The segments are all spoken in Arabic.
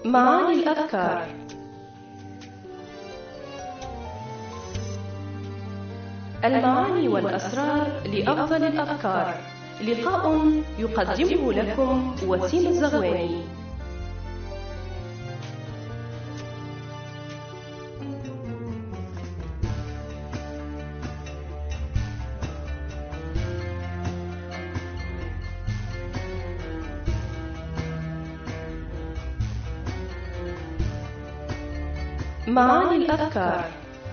معاني الأذكار. المعاني والأسرار لأفضل الأذكار. لقاء يقدمه لكم وسيم الزغواني. معاني الأذكار.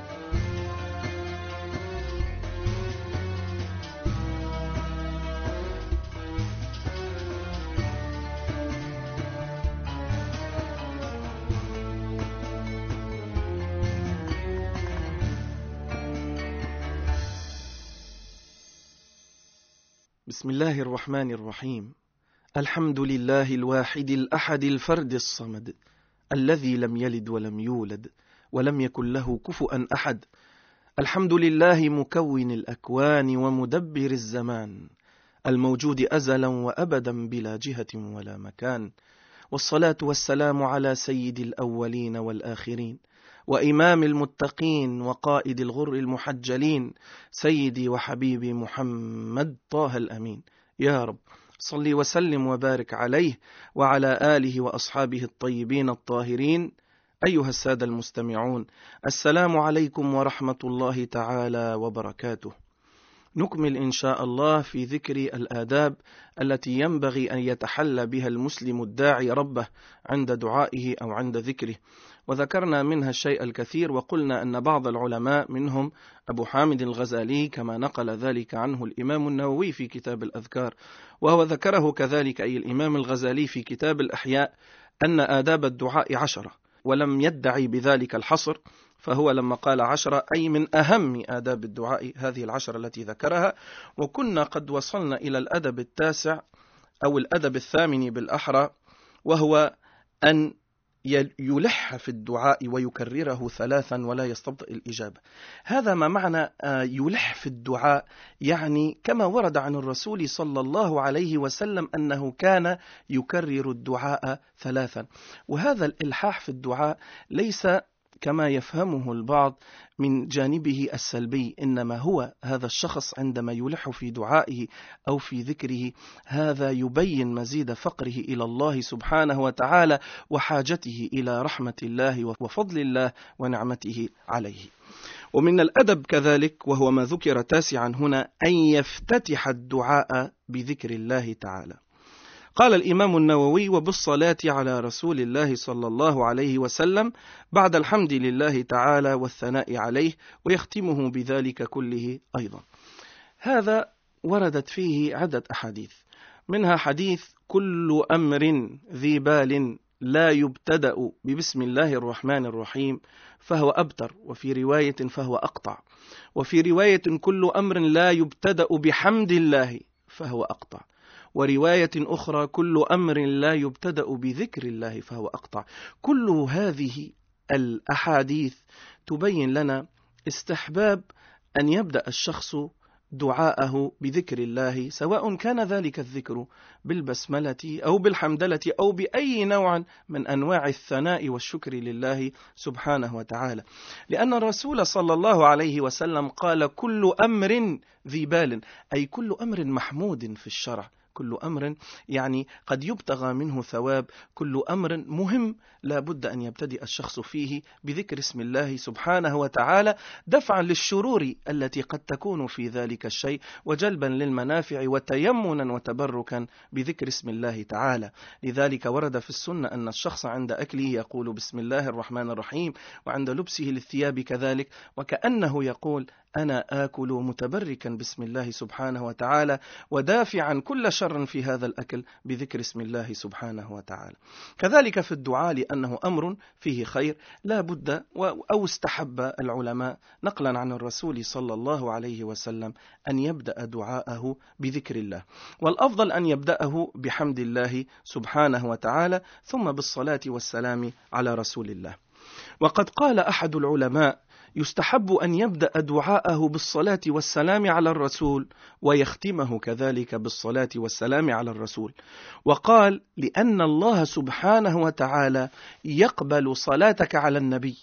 بسم الله الرحمن الرحيم. الحمد لله الواحد الأحد الفرد الصمد الذي لم يلد ولم يولد ولم يكن له كفؤا أحد. الحمد لله مكون الأكوان ومدبر الزمان، الموجود أزلا وأبدا بلا جهة ولا مكان، والصلاة والسلام على سيد الأولين والآخرين وإمام المتقين وقائد الغر المحجلين، سيدي وحبيبي محمد طه الأمين. يا رب صل وسلم وبارك عليه وعلى آله وأصحابه الطيبين الطاهرين. أيها السادة المستمعون، السلام عليكم ورحمة الله تعالى وبركاته. نكمل إن شاء الله في ذكر الآداب التي ينبغي أن يتحلى بها المسلم الداعي ربه عند دعائه أو عند ذكره، وذكرنا منها الشيء الكثير، وقلنا أن بعض العلماء منهم أبو حامد الغزالي كما نقل ذلك عنه الإمام النووي في كتاب الأذكار، وهو ذكره كذلك أي الإمام الغزالي في كتاب الأحياء أن آداب الدعاء 10، ولم يدعي بذلك الحصر، فهو لما قال 10 أي من أهم آداب الدعاء هذه 10 التي ذكرها. وكنا قد وصلنا إلى الأدب 9 أو الأدب 8 بالأحرى، وهو أن يلح في الدعاء ويكرره 3 ولا يستبطئ الإجابة. هذا ما معنى يلح في الدعاء، يعني كما ورد عن الرسول صلى الله عليه وسلم أنه كان يكرر الدعاء 3. وهذا الإلحاح في الدعاء ليس كما يفهمه البعض من جانبه السلبي، إنما هو هذا الشخص عندما يلح في دعائه أو في ذكره هذا يبين مزيد فقره إلى الله سبحانه وتعالى وحاجته إلى رحمة الله وفضل الله ونعمته عليه. ومن الأدب كذلك، وهو ما ذكر 9 هنا، أن يفتتح الدعاء بذكر الله تعالى. قال الإمام النووي: وبالصلاة على رسول الله صلى الله عليه وسلم بعد الحمد لله تعالى والثناء عليه، ويختمه بذلك كله أيضا. هذا وردت فيه عدة أحاديث، منها حديث: كل أمر ذي بال لا يبتدأ ببسم الله الرحمن الرحيم فهو أبتر، وفي رواية فهو أقطع، وفي رواية: كل أمر لا يبتدأ بحمد الله فهو أقطع، ورواية أخرى: كل أمر لا يبتدأ بذكر الله فهو أقطع. كل هذه الأحاديث تبين لنا استحباب أن يبدأ الشخص دعاءه بذكر الله، سواء كان ذلك الذكر بالبسملة أو بالحمدلة أو بأي نوع من أنواع الثناء والشكر لله سبحانه وتعالى، لأن الرسول صلى الله عليه وسلم قال: كل أمر ذي بال، أي كل أمر محمود في الشرع، كل أمر يعني قد يبتغى منه ثواب، كل أمر مهم لا بد أن يبتدئ الشخص فيه بذكر اسم الله سبحانه وتعالى، دفعا للشرور التي قد تكون في ذلك الشيء، وجلبا للمنافع، وتيمنا وتبركا بذكر اسم الله تعالى. لذلك ورد في السنة أن الشخص عند أكله يقول بسم الله الرحمن الرحيم، وعند لبسه للثياب كذلك، وكأنه يقول: أنا آكل متبركا بسم الله سبحانه وتعالى، ودافعا كل شر في هذا الأكل بذكر اسم الله سبحانه وتعالى. كذلك في الدعاء، لأنه أمر فيه خير لا بد أو استحب العلماء نقلا عن الرسول صلى الله عليه وسلم أن يبدأ دعاءه بذكر الله، والأفضل أن يبدأه بحمد الله سبحانه وتعالى، ثم بالصلاة والسلام على رسول الله. وقد قال أحد العلماء يستحب أن يبدأ دعاءه بالصلاة والسلام على الرسول ويختمه كذلك بالصلاة والسلام على الرسول. وقال: لأن الله سبحانه وتعالى يقبل صلاتك على النبي،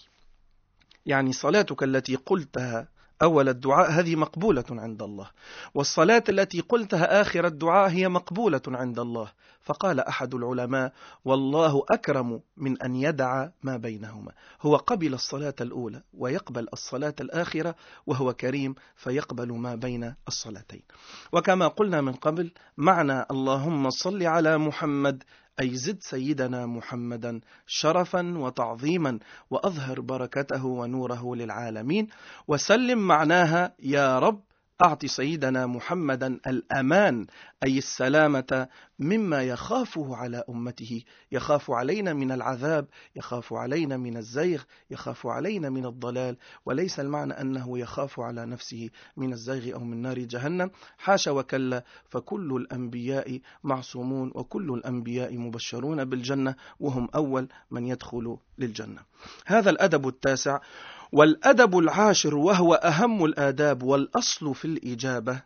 يعني صلاتك التي قلتها أول الدعاء هذه مقبولة عند الله، والصلاة التي قلتها آخر الدعاء هي مقبولة عند الله. فقال أحد العلماء: والله أكرم من أن يدع ما بينهما. هو قبل الصلاة الأولى ويقبل الصلاة الآخرة، وهو كريم فيقبل ما بين الصلاتين. وكما قلنا من قبل، معنى اللهم صل على محمد أي زد سيدنا محمدا شرفا وتعظيما وأظهر بركته ونوره للعالمين. وسلم معناها يا رب أعطي سيدنا محمدا الأمان أي السلامة مما يخافه على أمته، يخاف علينا من العذاب، يخاف علينا من الزيغ، يخاف علينا من الضلال، وليس المعنى أنه يخاف على نفسه من الزيغ أو من نار جهنم، حاشا وكلا، فكل الأنبياء معصومون وكل الأنبياء مبشرون بالجنة وهم أول من يدخل للجنة. هذا الأدب التاسع. والأدب العاشر وهو أهم الآداب والأصل في الإجابة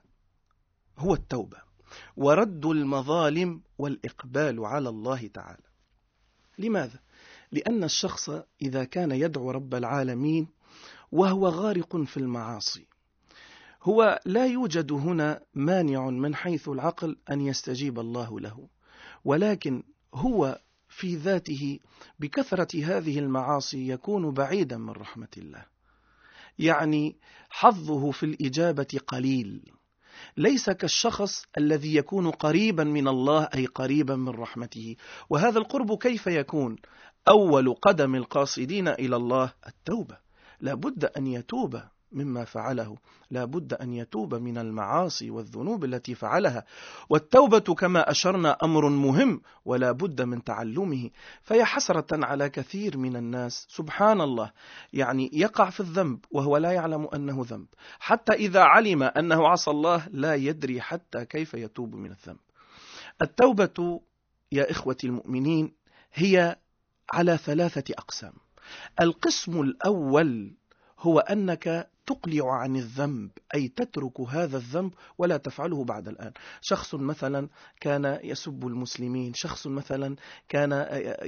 هو التوبة ورد المظالم والإقبال على الله تعالى. لماذا؟ لأن الشخص إذا كان يدعو رب العالمين وهو غارق في المعاصي، هو لا يوجد هنا مانع من حيث العقل أن يستجيب الله له، ولكن هو في ذاته بكثرة هذه المعاصي يكون بعيدا من رحمة الله، يعني حظه في الإجابة قليل، ليس كالشخص الذي يكون قريبا من الله أي قريبا من رحمته. وهذا القرب كيف يكون؟ أول قدم القاصدين إلى الله التوبة، لا بد أن يتوب مما فعله، لا بد أن يتوب من المعاصي والذنوب التي فعلها. والتوبة كما أشرنا أمر مهم ولا بد من تعلمه. فيا حسرة على كثير من الناس سبحان الله، يعني يقع في الذنب وهو لا يعلم أنه ذنب، حتى إذا علم أنه عصى الله لا يدري حتى كيف يتوب من الذنب. التوبة يا إخوة المؤمنين هي على 3 أقسام. القسم الأول هو أنك تقلع عن الذنب، أي تترك هذا الذنب ولا تفعله بعد الآن. شخص مثلا كان يسب المسلمين، شخص مثلا كان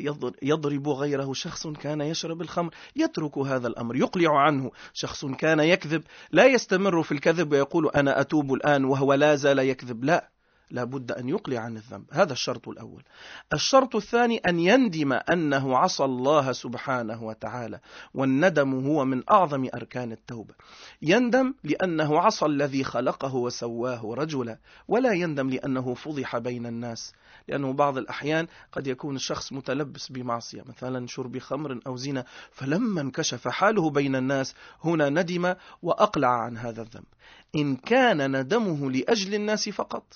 يضرب غيره، شخص كان يشرب الخمر، يترك هذا الأمر يقلع عنه. شخص كان يكذب، لا يستمر في الكذب ويقول أنا أتوب الآن وهو لا زال يكذب، لا بد أن يقلع عن الذنب. هذا الشرط الأول. الشرط الثاني أن يندم أنه عصى الله سبحانه وتعالى، والندم هو من أعظم أركان التوبة. يندم لأنه عصى الذي خلقه وسواه رجلا، ولا يندم لأنه فضح بين الناس، لأنه بعض الأحيان قد يكون الشخص متلبس بمعصية، مثلا شرب خمر أو زنا، فلما انكشف حاله بين الناس هنا ندم وأقلع عن هذا الذنب. إن كان ندمه لأجل الناس فقط،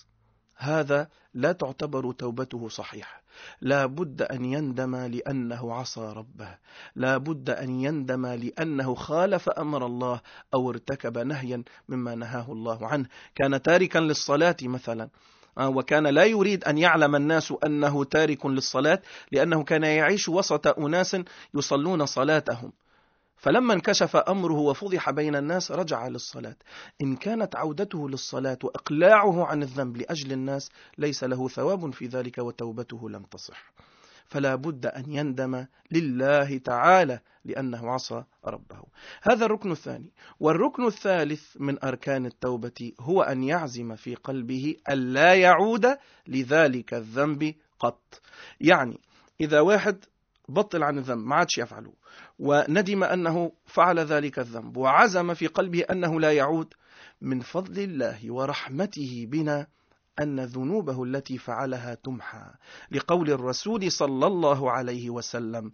هذا لا تعتبر توبته صحيحة. لا بد أن يندم لأنه عصى ربه، لا بد أن يندم لأنه خالف أمر الله أو ارتكب نهيا مما نهاه الله عنه. كان تاركا للصلاة مثلا، وكان لا يريد أن يعلم الناس أنه تارك للصلاة، لأنه كان يعيش وسط أناس يصلون صلاتهم، فلما انكشف أمره وفضح بين الناس رجع للصلاة. إن كانت عودته للصلاة وإقلاعه عن الذنب لأجل الناس ليس له ثواب في ذلك وتوبته لم تصح. فلا بد أن يندم لله تعالى لأنه عصى ربه. هذا الركن الثاني. والركن الثالث من أركان التوبة هو أن يعزم في قلبه ألا يعود لذلك الذنب قط. يعني إذا واحد بطل عن الذنب ما عادش يفعله، وندم أنه فعل ذلك الذنب، وعزم في قلبه أنه لا يعود، من فضل الله ورحمته بنا أن ذنوبه التي فعلها تمحى، لقول الرسول صلى الله عليه وسلم: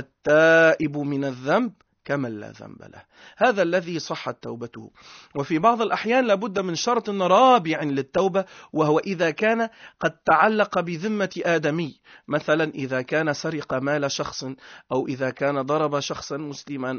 التائب من الذنب كمن لا ذنب له. هذا الذي صحت توبته. وفي بعض الأحيان لابد من شرط رابع للتوبة، وهو إذا كان قد تعلق بذمة آدمي، مثلا إذا كان سرق مال شخص، أو إذا كان ضرب شخصا مسلما،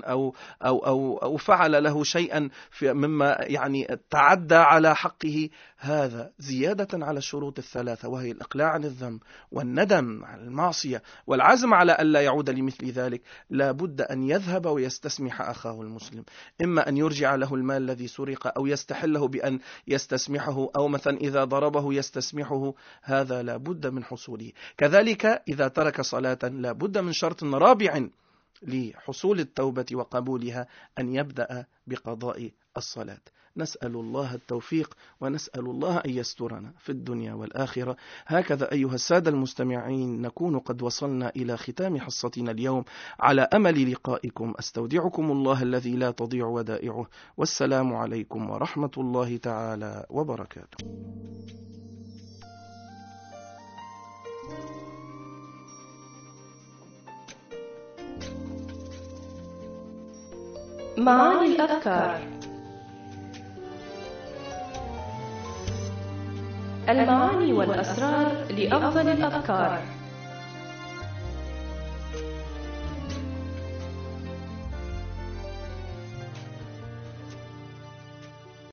أو فعل له شيئا مما يعني تعدى على حقه. هذا زيادة على الشروط الثلاثة، وهي الإقلاع عن الذنب والندم على المعصية والعزم على ألا يعود لمثل ذلك. لا بد أن يذهب يستسمح أخاه المسلم، إما أن يرجع له المال الذي سرق أو يستحله بأن يستسمحه، أو مثلا إذا ضربه يستسمحه، هذا لا بد من حصوله. كذلك إذا ترك صلاة لا بد من شرط رابع لحصول التوبة وقبولها، أن يبدأ بقضاء الصلاة. نسأل الله التوفيق ونسأل الله أن يسترنا في الدنيا والآخرة. هكذا أيها السادة المستمعين نكون قد وصلنا إلى ختام حصتنا اليوم، على أمل لقائكم. أستودعكم الله الذي لا تضيع ودائعه، والسلام عليكم ورحمة الله تعالى وبركاته. معاني الأذكار. المعاني والأسرار لأفضل الأذكار.